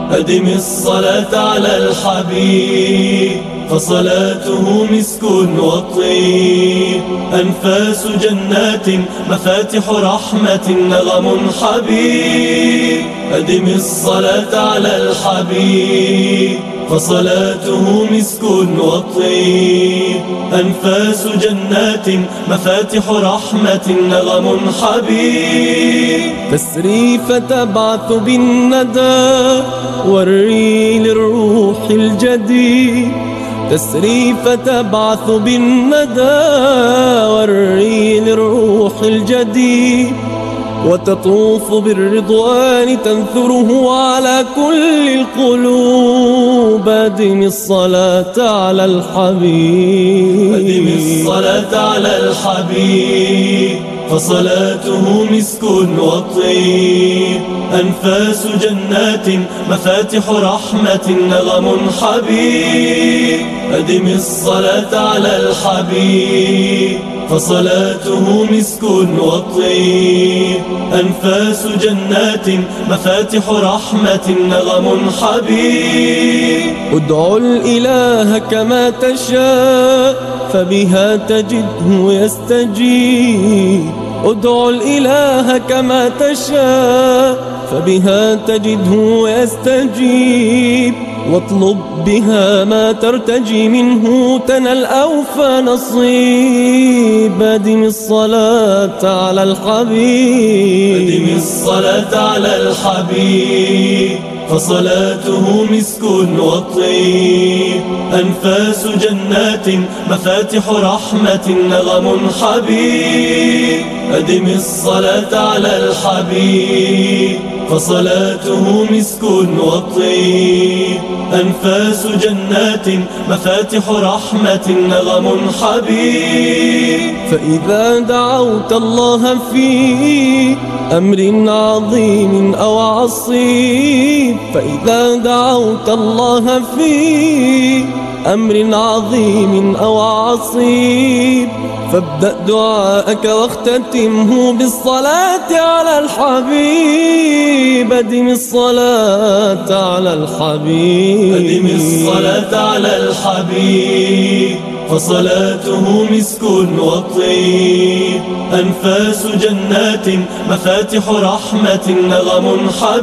أدم الصلاة على الحبيب فصلاته مسك وطيب. أنفاس جنات مفاتح رحمة نغم حبيب. أدم الصلاة على الحبيب فصلاته مسك وطيب. أنفاس جنات مفاتح رحمة نغم حبيب. تسري فتبعث بالندى والري للروح الجديد. تسري فتبعث بالندى والري للروح الجديد. وتطوف بالرضوان تنثره على كل القلوب. أدم الصلاة على الحبيب. أدم الصلاة على الحبيب فصلاته مسك وطيب. أنفاس جنات مفاتح رحمة نغم حبيب. أدم الصلاة على الحبيب فصلاته مسك وطيب. أنفاس جنات مفاتح رحمة نغم حبيب. ادعو الإله كما تشاء فبها تجده يستجيب. ادعو الإله كما تشاء فبها تجده يستجيب. واطلب بها ما ترتجي منه تنل أوفى نصيب. أدم الصلاة على الحبيب. أدم الصلاة على الحبيب فصلاته مسك وطيب. أنفاس جنات مفاتح رحمة نغم حبيب. أدم الصلاة على الحبيب فصلاته مسك وطيب. أنفاس جنات مفاتح رحمة نغم حبيب. فإذا دعوت الله في أمر عظيم أو عصيب. فإذا دعوت الله في أمر عظيم أو عصيب فابدأ دعاءك واختتمه بالصلاة على الحبيب. أدم الصلاة على الحبيب. أدم الصلاة على الحبيب فصلاته مسك وطيب. أنفاس جنات مفاتح رحمة نغم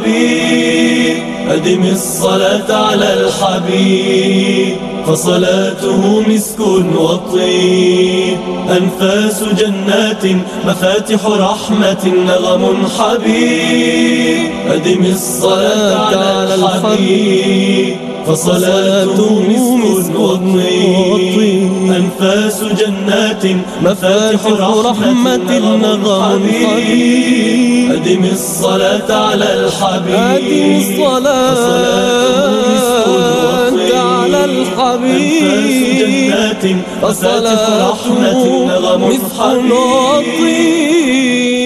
حبيب. أدم الصلاة على الحبيب فصلاته مسك وطيب. أنفاس جنات مفاتح رحمة نغم حبيب. أدم الصلاة على الحبيب فصلاته مسك وطيب. أنفاس جنات مفاتح رحمة نغم حبيب. أدم الصلاة على الحبيب فصلاته على الحبيب. أنفاس جنات مفاتح رحمة نغم حبيب.